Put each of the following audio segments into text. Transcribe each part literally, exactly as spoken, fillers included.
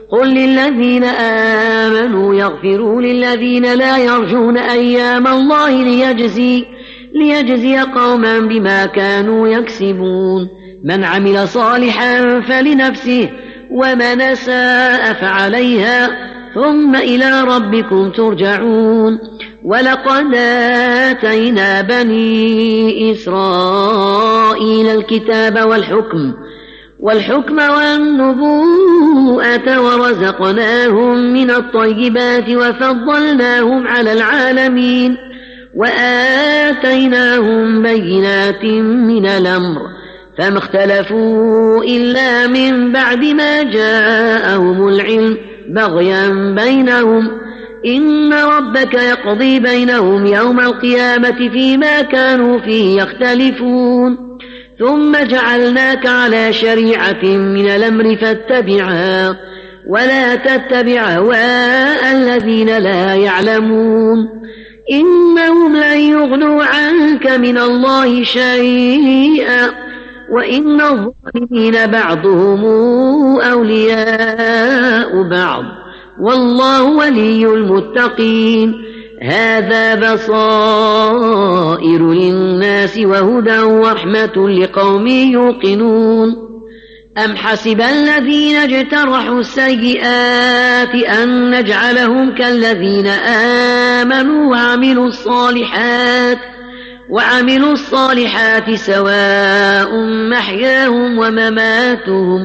قل للذين آمنوا يغفروا للذين لا يرجون أيام الله ليجزي, ليجزي قوما بما كانوا يكسبون. من عمل صالحا فلنفسه ومن أساء فعليها ثم إلى ربكم ترجعون. ولقد آتينا بني إسرائيل الكتاب والحكم والحكم والنبوءة ورزقناهم من الطيبات وفضلناهم على العالمين وآتيناهم بينات من الأمر فما اختلفوا إلا من بعد ما جاءهم العلم بغيا بينهم. إن ربك يقضي بينهم يوم القيامة فيما كانوا فيه يختلفون. ثم جعلناك على شريعة من الأمر فاتبعها ولا تتبع أهواء الذين لا يعلمون. إنهم لن يغنوا عنك من الله شيئا وإن الظالمين بعضهم أولياء بعض والله ولي المتقين. هذا بصائر للناس وهدى ورحمة لقوم يوقنون. أم حسب الذين اجترحوا السيئات أن نجعلهم كالذين آمنوا وعملوا الصالحات وعملوا الصالحات سواء محياهم ومماتهم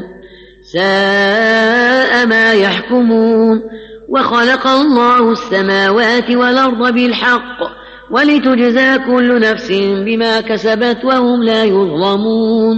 ساء ما يحكمون. وخلق الله السماوات والأرض بالحق ولتجزى كل نفس بما كسبت وهم لا يظلمون.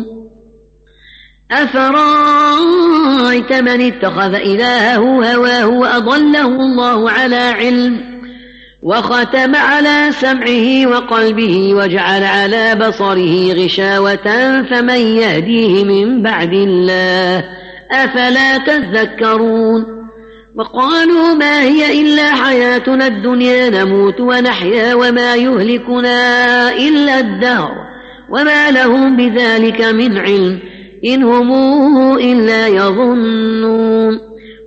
أفرأيت من اتخذ إلهه هواه وأضله الله على علم وختم على سمعه وقلبه وجعل على بصره غشاوة فمن يهديه من بعد الله أفلا تذكرون. وقالوا ما هي إلا حياتنا الدنيا نموت ونحيا وما يهلكنا إلا الدهر وما لهم بذلك من علم إن هم إلا يظنون.